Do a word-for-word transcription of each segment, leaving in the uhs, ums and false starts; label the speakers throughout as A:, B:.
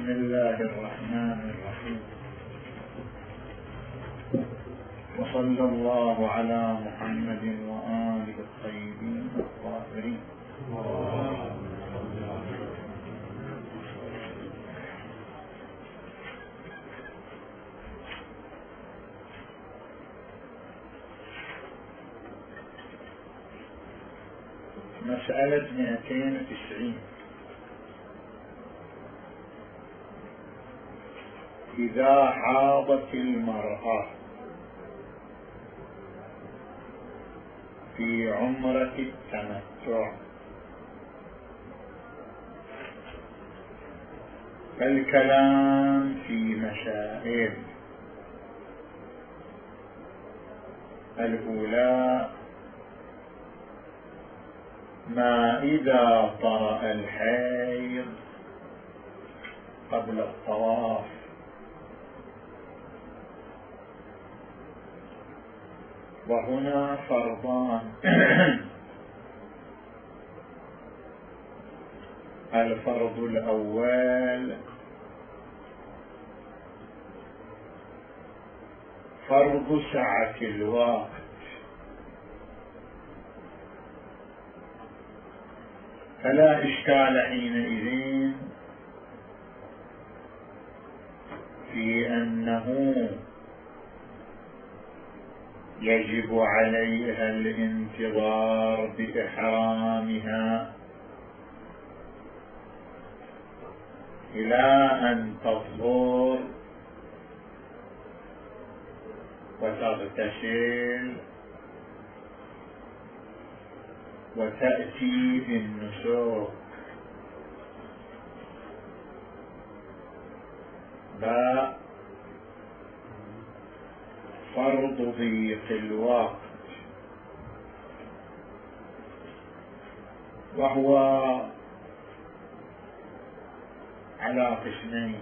A: بسم الله الرحمن الرحيم. وصلى الله على محمد وآله الطيبين الطاهرين. مسألة مئتين وتسعين. إذا حاضت المرأة في عمرة التمتع فالكلام في مسائل. الأولى: ما إذا طرأ الحيض قبل الطواف؟ وهنا فرضان: الفرض الأول فرض سعة الوقت، فلا إشكال حينئذ في أنه يجب عليها الانتظار بإحرامها إلى أن تطهر وتغتسل وتأتي بالنسك. باء فرض ضيق الوقت، وهو على قسمين: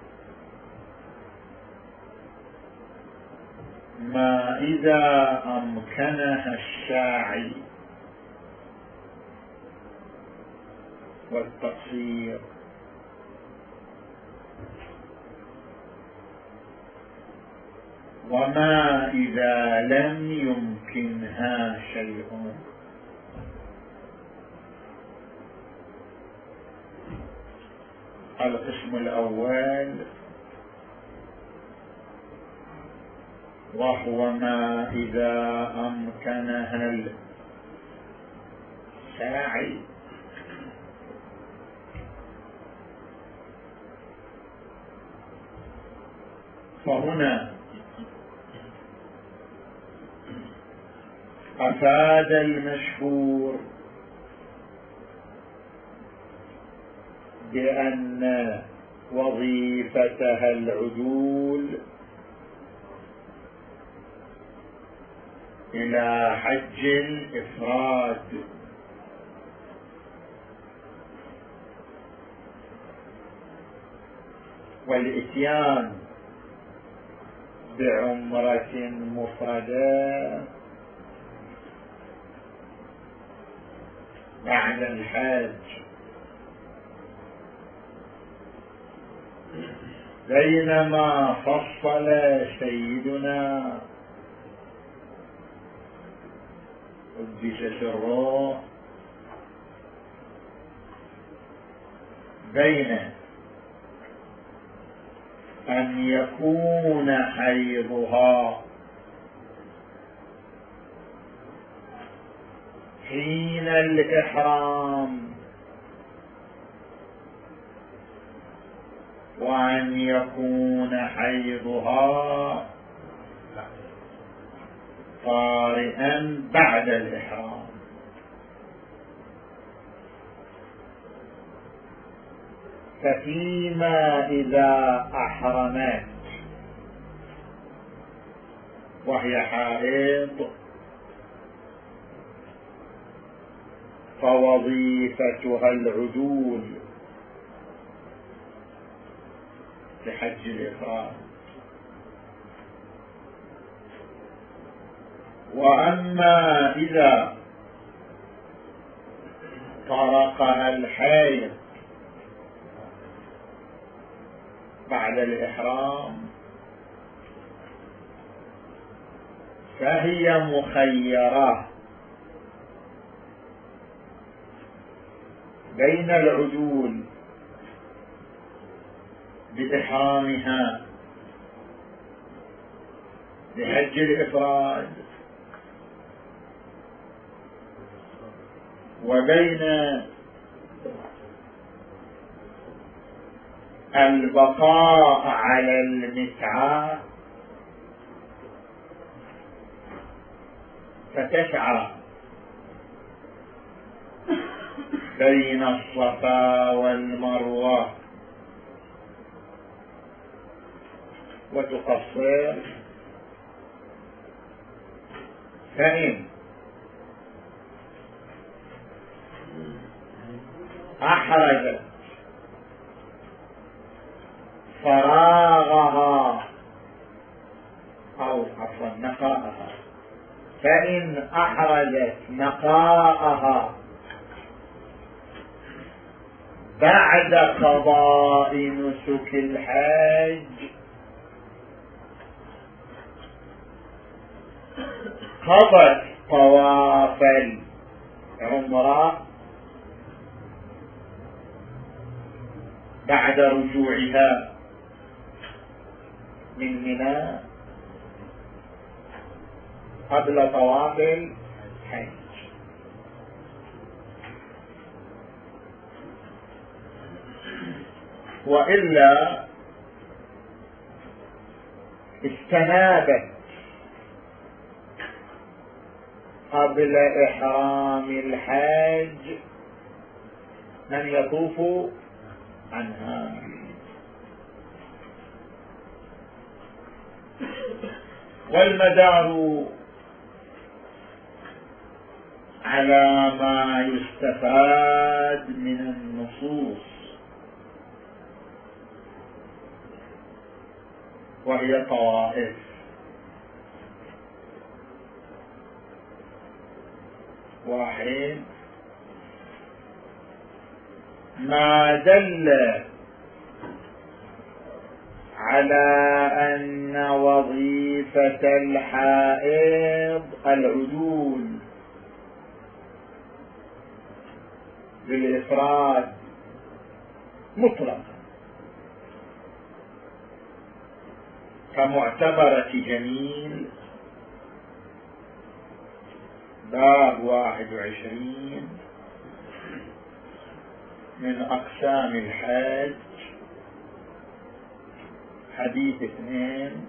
A: ما إذا أمكنها السعي والتقصير، وما إذا لم يمكنها شيء. القسم الأول وهو ما إذا أمكنها السعي فهنا أفاد المشهور بأن وظيفتها العدول إلى حج الإفراد، والإتيان بعمرة مفردة بعد الحج، بينما فصل سيدنا قدس سره بين أن يكون حيضها حين الإحرام وأن يكون حيضها طارئا بعد الإحرام. ففيما إذا أحرمت وهي حائض فوظيفتها العدول لحج الإفراد، وأما إذا طرقها الحيض بعد الإحرام فهي مخيرة بين العدول بإحرامها بحج الإفراد وبين البقاء على المتعة فتسعى بين الصفا والمروة وتقصر، فإن أحرجت فراغها أو عفوا نقاءها، فإن أحرجت نقاءها بعد قضاء نسك الحج قضت طواف العمرة بعد رجوعها من منى قبل طواف الحج. وإلا استنابت قبل إحرام الحج من يطوف عنها. والمدار على ما يستفاد من النصوص، وهي طوائف. واحد، ما دل على أن وظيفة الحائض العدول بالإفراد مطلقا كمعتبرة جميل باب واحد وعشرين من أقسام الحج حديث اثنين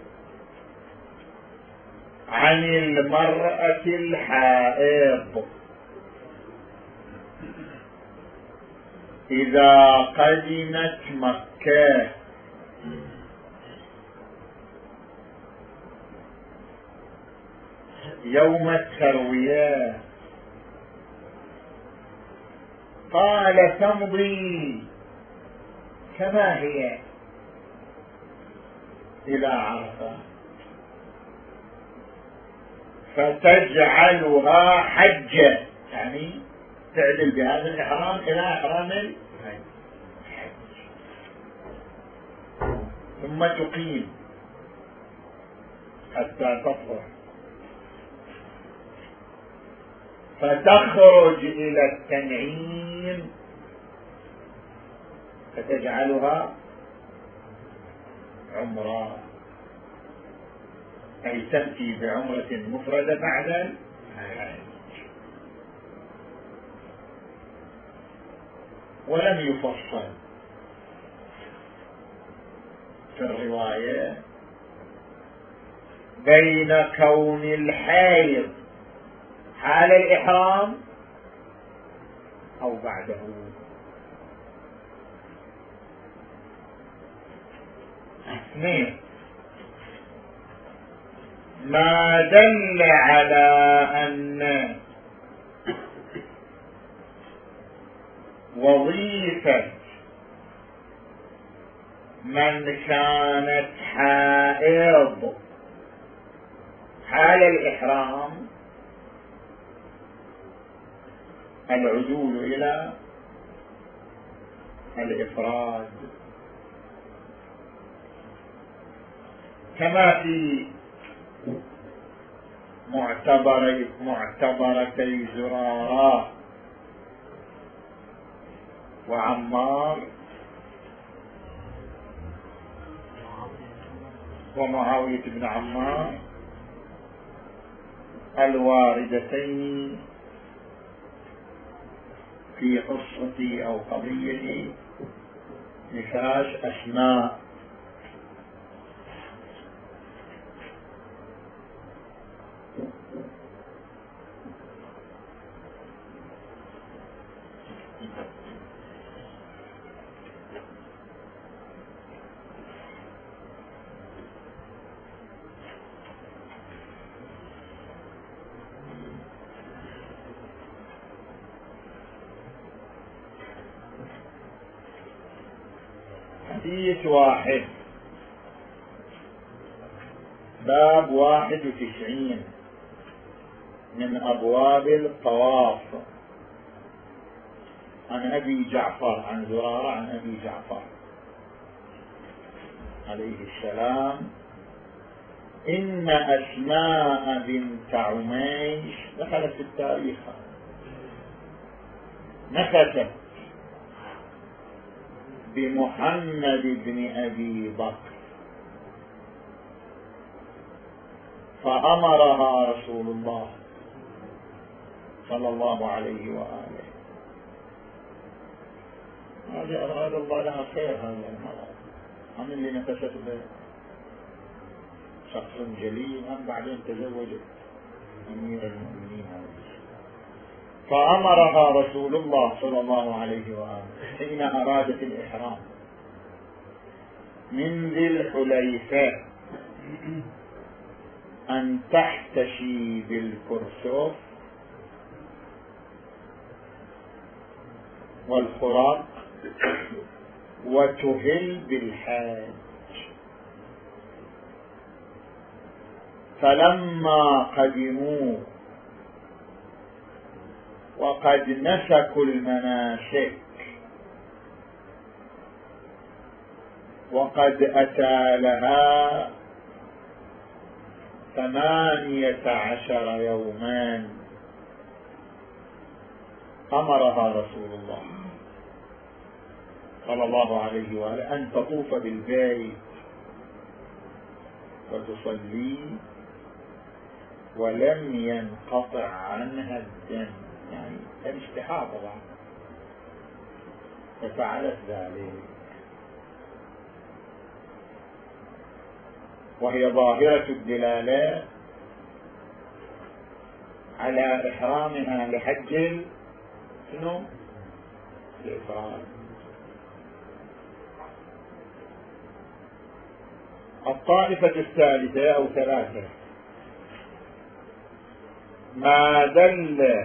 A: عن المرأة الحائض إذا قدمت مكة يوم التروية قال تمضي كما هي إلى عرفة فتجعلها حجة، يعني تعدل بهذا الإحرام إلى إحرام الحج، ثم تقيم حتى تطهر فتخرج إلى التنعيم فتجعلها عمرة، أي تأتي بعمرة مفردة بعد الحج. ولم يفصل في الرواية بين كون الحائض حال الإحرام أو بعده. اثنين، ما دل على أن وظيفة من كانت حائض حال الإحرام العدول إلى الإفراد، كما في معتبر معتبرتي زرارة وعمار ومعاوية بن عمار الواردتين في قصة أو قضية نفاش أسماء. حديث واحد، باب واحد وتسعين من أبواب الطواف، عن أبي جعفر، عن زرارة عن أبي جعفر عليه السلام: إن أسماء بنت عميش دخلت في التاريخ، نفست بمحمد بن أبي بكر فأمرها رسول الله صلى الله عليه وآله. هذا أراد الله لها خير. هذا المرأة هم اللي نفست به شخص جليل، هم بعدين تزوجت أمير المؤمنين. فأمرها رسول الله صلى الله عليه وآله حين أرادت الإحرام من ذي الحليفة أن تحتشي بالكرسف والخراق وتهل بالحاج. فلما قدموا وقد نسكوا المناسك وقد أتى لها ثمانية عشر يوما، أمرها رسول الله صلى الله عليه وآله أن تطوف بالبيت وتصلي ولم ينقطع عنها الدم، يعني الاستحاضة بعد، ففعلت ذلك، وهي ظاهرة الدلالة على إحرامها لحج شنو؟ الإفراد. الطائفة الثالثة أو ثلاثة: ما دل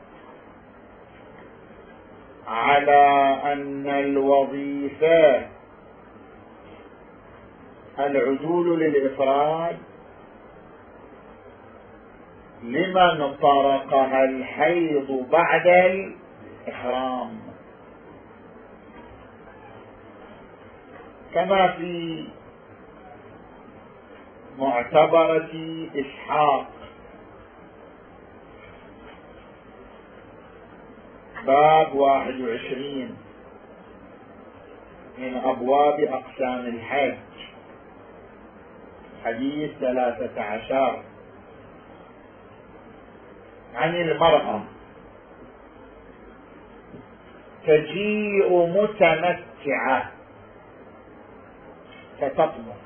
A: على أن الوظيفة العدول للإفراد لمن طرقها الحيض بعد الإحرام، كما في معتبرة إسحاق باب واحد وعشرين من أبواب أقسام الحج، حديث ثلاثة عشر: عن المرأة تجيء متمتعة فتطمر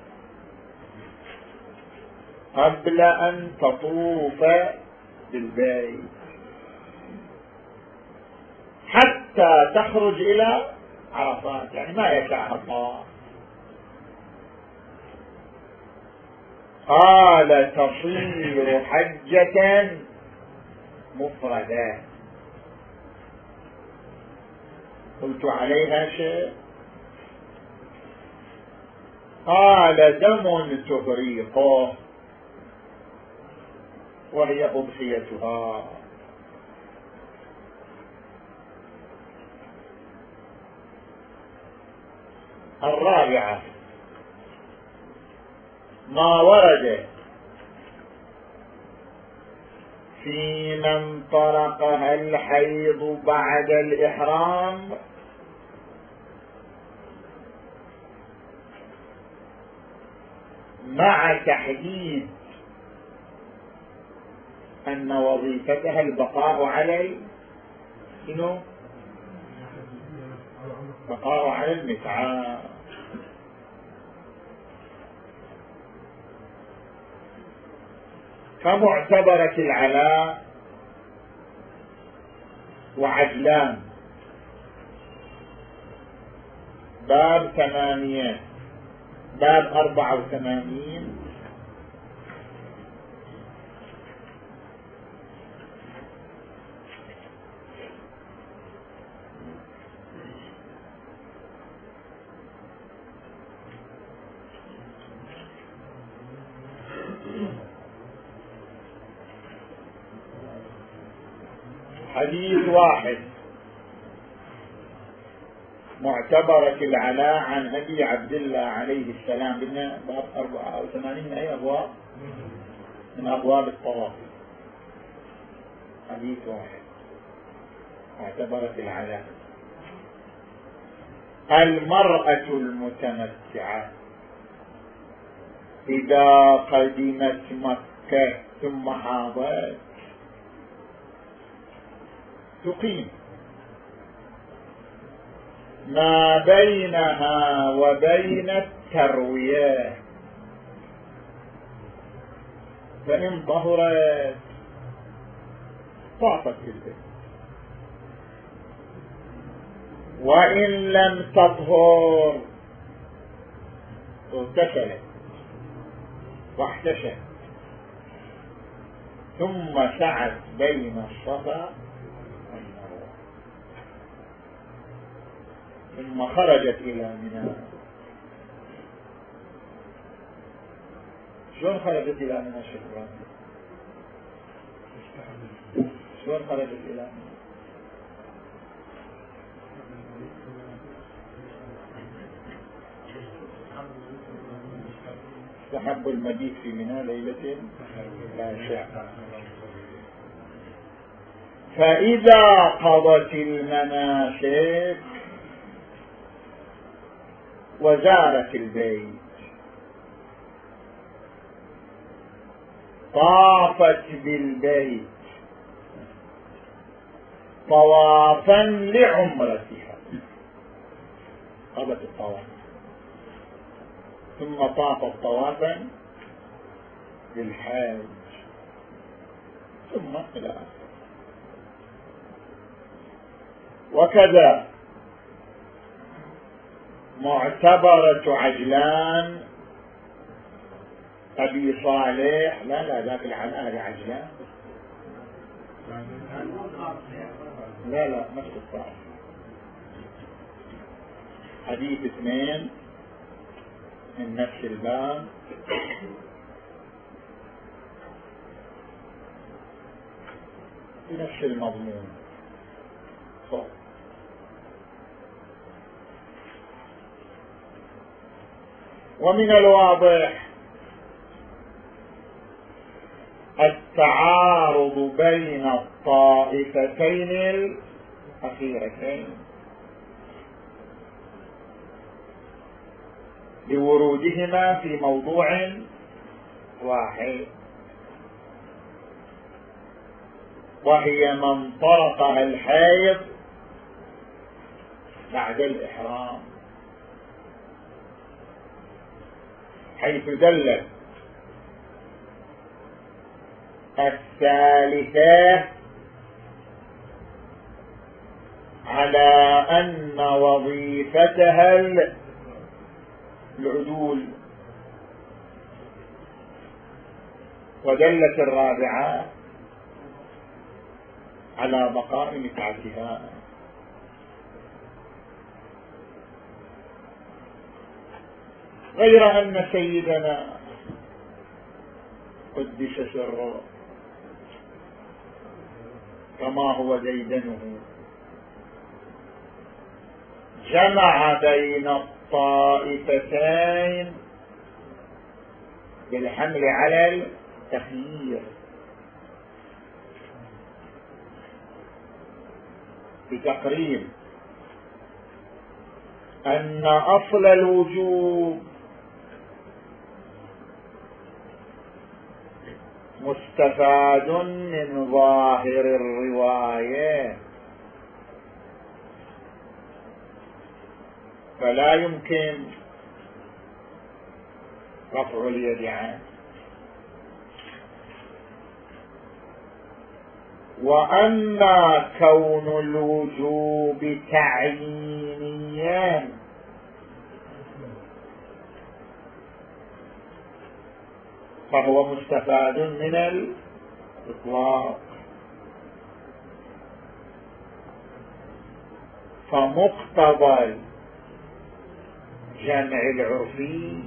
A: قبل أن تطوف بالبيت حتى تخرج إلى عرفات، يعني ما يشاء الله. قال: تصير حجة مفردة. قلت: عليها شيء؟ قال: دم تفريقه وهي أضحيتها. الرابعة: ما ورد في من طرقها الحيض بعد الإحرام مع تحديد أن وظيفتها البقاء على شنو؟ بقاء على المتعة. كمعتبرة العلاء وعجلان باب ثمانية باب أربعة وثمانين حديث واحد معتبرة العلاء عن أبي عبد الله عليه السلام. قلنا باب أربعة وثمانين من أي أبواب؟ من أبواب الطواف. حديث واحد معتبرة العلاء: المرأة المتمتعة إذا قدمت مكة ثم حاضت تقيم ما بينها وبين التروية، فإن ظهرت طافت بالبيت، وإن لم تظهر اغتسلت واحتشت ثم سعت بين الصفا والمروة ثم خرجت إلى منى. شلون خرجت إلى منى شكرا؟ شلون خرجت إلى منى؟ استحب المبيت في منى ليلة لا شاء. فإذا قضت المناسك وزارت البيت طافت بالبيت طوافا لعمرتها، قضت الطواف ثم طافت طوافا للحاج ثم إلى آخره. وكذا معتبرة عجلان أبي صالح، لا لا ذاك العلاء هذا عجلان، لا لا نفس الطائف. حديث اثنين من نفس الباب بنفس المضمون. صح. ومن الواضح التعارض بين الطائفتين الأخيرتين لورودهما في موضوع واحد، وهي من طرقها الحيض بعد الإحرام، حيث دلت الثالثة على أن وظيفتها العدول، ودلت الرابعة على بقاء متعتها. غير أن سيدنا قدس سره كما هو ديدنه جمع بين الطائفتين بالحمل على التخيير بتقرير أن أصل الوجوب مستفاد من ظاهر الرواية، فلا يمكن رفع اليد عنه، وأما كون الوجوب تعيينيا فهو مستفاد من الإطلاق، فمقتضى الجمع العرفي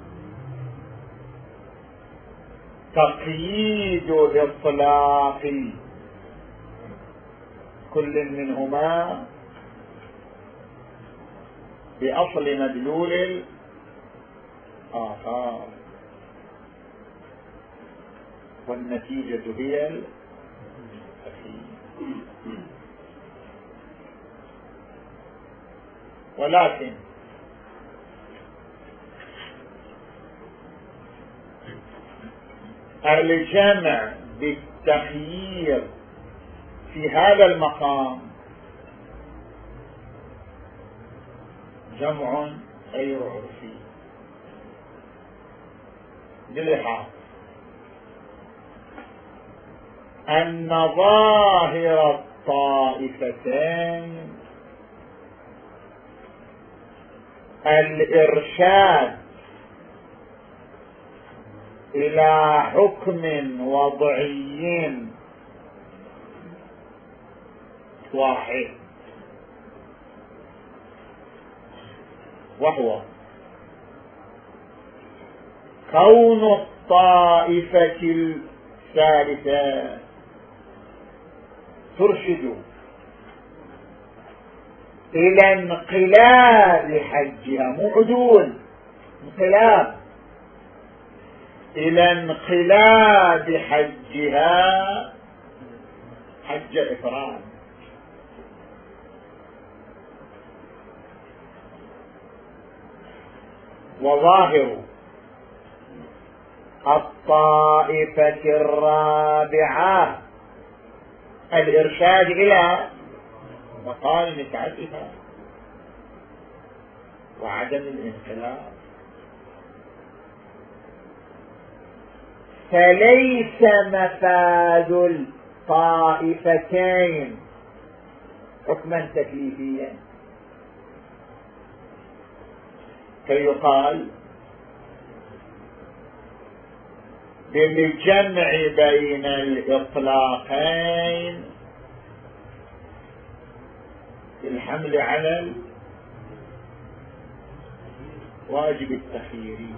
A: تقييد إطلاق كل منهما بأصل مدلول الآخر، والنتيجة هي التقييد. ولكن الجمع بالتخيير في هذا المقام جمع غير عرفي للحاظ أن ظاهر الطائفتين الإرشاد إلى حكم وضعي واحد، وهو كون الطائفة الثالثة ترشد إلى انقلاب حجها، مو عدول، انقلاب، إلى انقلاب حجها حج إفراد، وظاهر الطائفة الرابعة الإرشاد إلى مقام متعتها وعدم الانقلاب، فليس مفاد الطائفتين حكما تكليفيا كي يقال بالجمع بين الإطلاقين بالحمل على الواجب التخييري،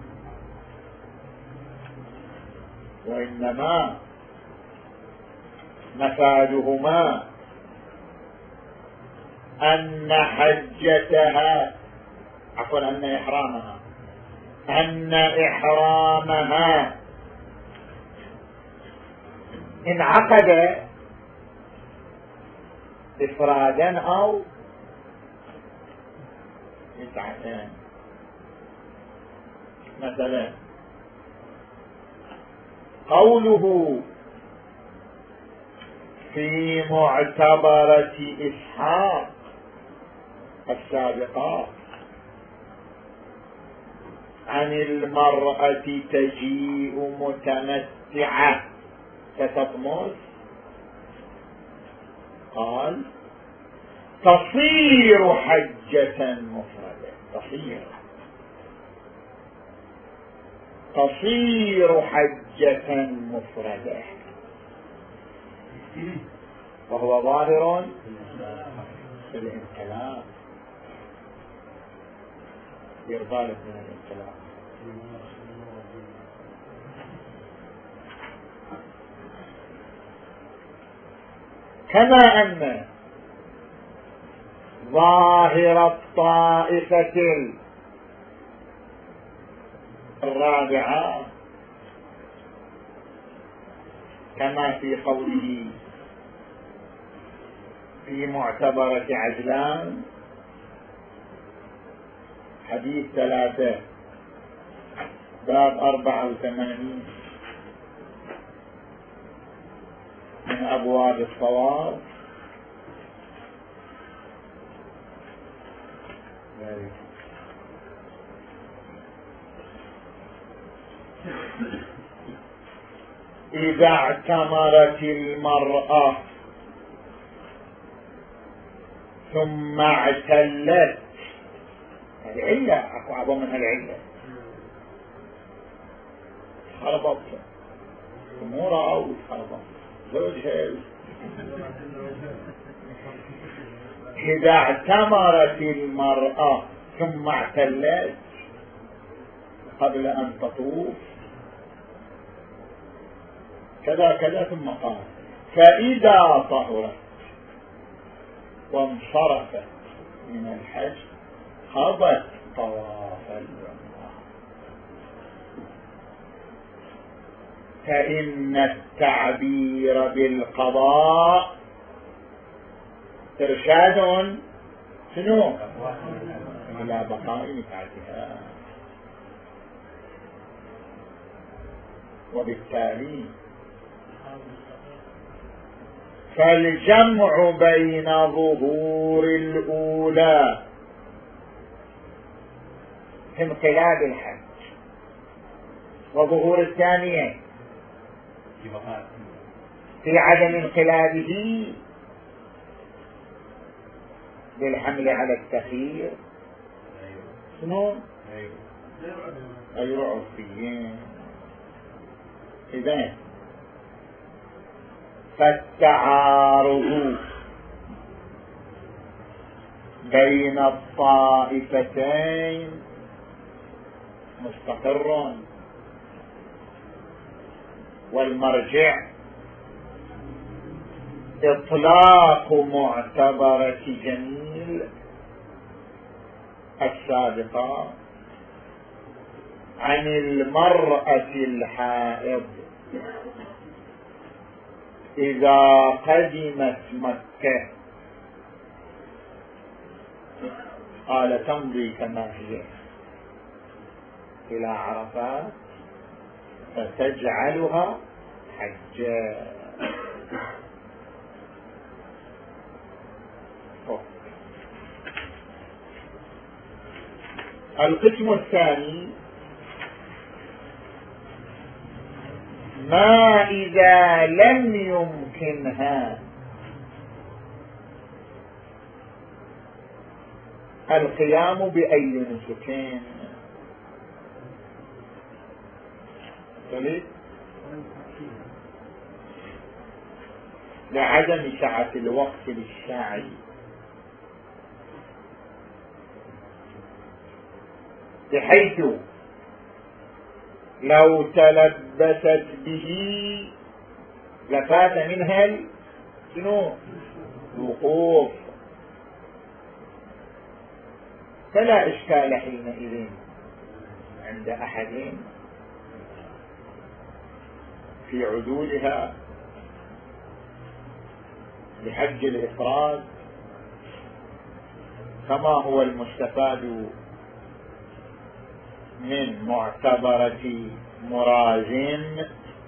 A: وإنما مفادهما أن حجتها عفوا أن إحرامها أن إحرامها انعقد إفرادا أو متعتان. مثلا قوله في معتبرة إسحاق السابقة عن المرأة تجيء متمتعة فتطمس، قال تصير حجة مفردة، تصير تصير حجة مفردة، وهو ظاهر في الانقلاب، يرضى لك من الانقلاب. كما أن ظاهر الطائفة الرابعة كما في قوله في معتبرة عجلان حديث ثلاثة باب أربعة وثمانين من أبواب الطواف. إذا اعتمرت المرأة ثم اعتلت، العلة أكو أعظم من العلة، خربت أمورها أو خربت زوجها. إذا اعتمرت المرأة ثم اعتلت قبل أن تطوف كذا كذا، ثم قال فإذا طهرت وانصرفت من الحج قضت طواف العمرة. فإن التعبير بالقضاء إرشاد شنو إلى بقاء متعتها، وبالتالي فالجمع بين ظهور الأولى في انقلاب الحج وظهور الثانية في عدم انقلابه بالحمل على التخيير شنو غير عرفيين. إذن فالتعارض بين الطائفتين مستقر، والمرجع إطلاق معتبرة جميل السابقة عن المرأة الحائض إذا قدمت مكة، قال تمضي كما هي إلى عرفات فتجعلها حجا. القسم الثاني ما إذا لم يمكنها القيام بأي نسكين، لعدم سعة الوقت للسعي، بحيث لو تلبست به لفات منها شنو الوقوف، فلا إشكال حينئذ عند أحد في عدولها لحج الإفراد، كما هو المستفاد من معتبرة مرازم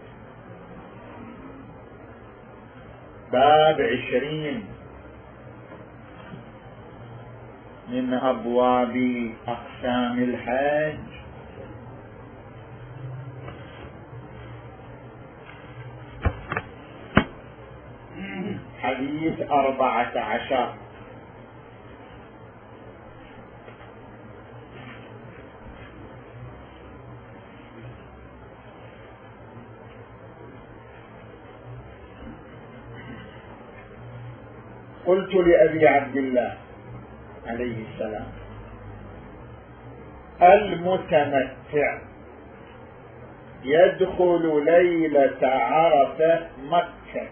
A: باب عشرين من أبواب أقسام الحج. حديث أربعة عشر قلت لأبي عبد الله عليه السلام المتمتع يدخل ليلة عرفة مكة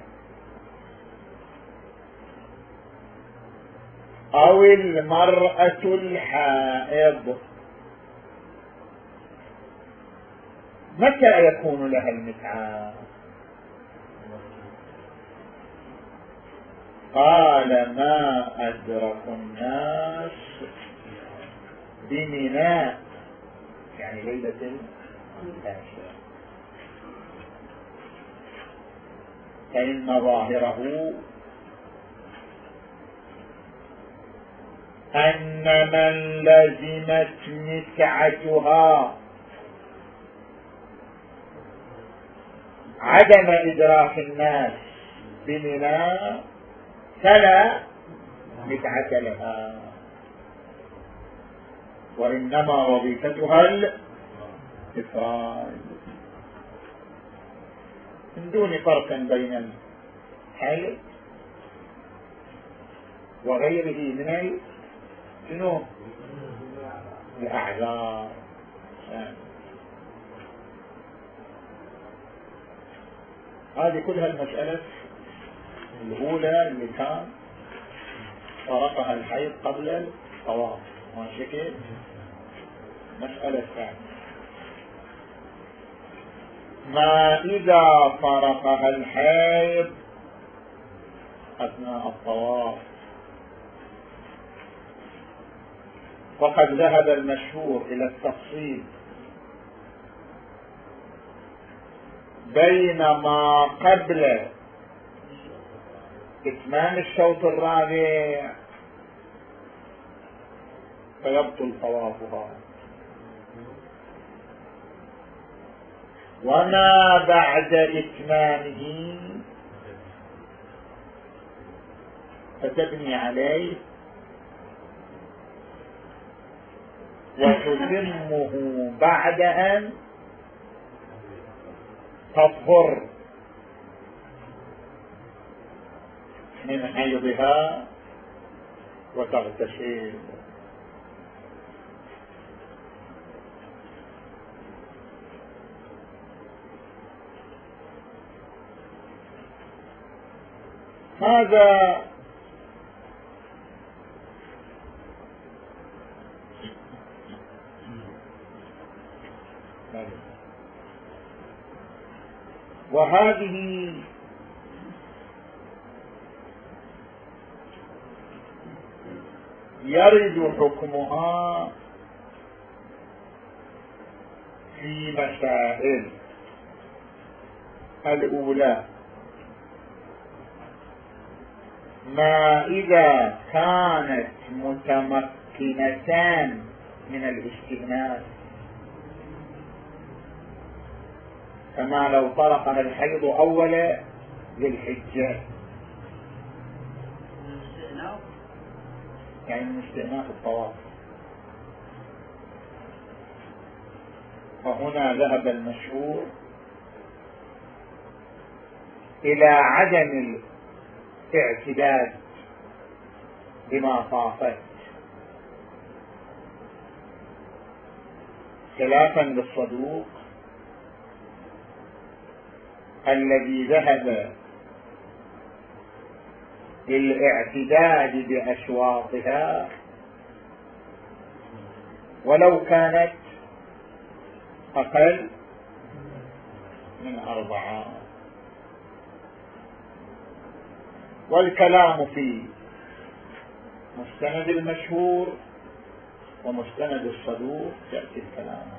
A: أو المرأة الحائض متى يكون لها المتعة؟ قال ما أدرك الناس بمنى يعني ليلة العاشرة، فإن ظاهره أن من لزمت مسعتها عدم إدراك الناس بمنى فلا مسعة لها، وإنما وظيفتها الإفراد من دون فرق بين الحيض وغيره من شنو الأعذار. هذه كلها المسألة الأولى اللي كان فرقها الحيض قبل الطواف، ماشي كيف؟ مسألة الثانية ما إذا فرقها الحيض أثناء الطواف، وقد ذهب المشهور إلى التفصيل بين ما قبل إتمام الشوط الرابع فيبطل طوافها، وما بعد إتمامه فتبني عليه وتتمه بعد أن تطهر من حيضها وتغتسل. هذا وهذه يرد حكمها في مسائل. الأولى ما إذا كانت متمكنتان من الاستئناس، كما لو طرقها الحيض أول ذي الحجة، يعني من استئناف الطواف، وهنا ذهب المشهور إلى عدم الاعتداد بما طافت، خلافا للصدوق الذي ذهب للاعتداد بأشواطها ولو كانت أقل من أربعة. والكلام في مستند المشهور ومستند الصدوق يأتي الكلام